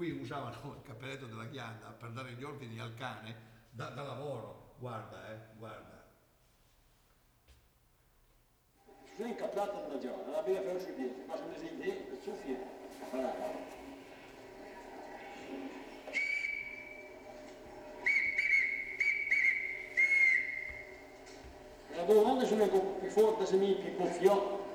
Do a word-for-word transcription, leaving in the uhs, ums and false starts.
qui usavano il cappelletto della ghianda per dare gli ordini al cane da, da lavoro, guarda, eh, guarda. Sono incaplato da già, la bella fare su dietro, ma sono esenti, per su fiero. La domanda sono più forte se mi più fiotto.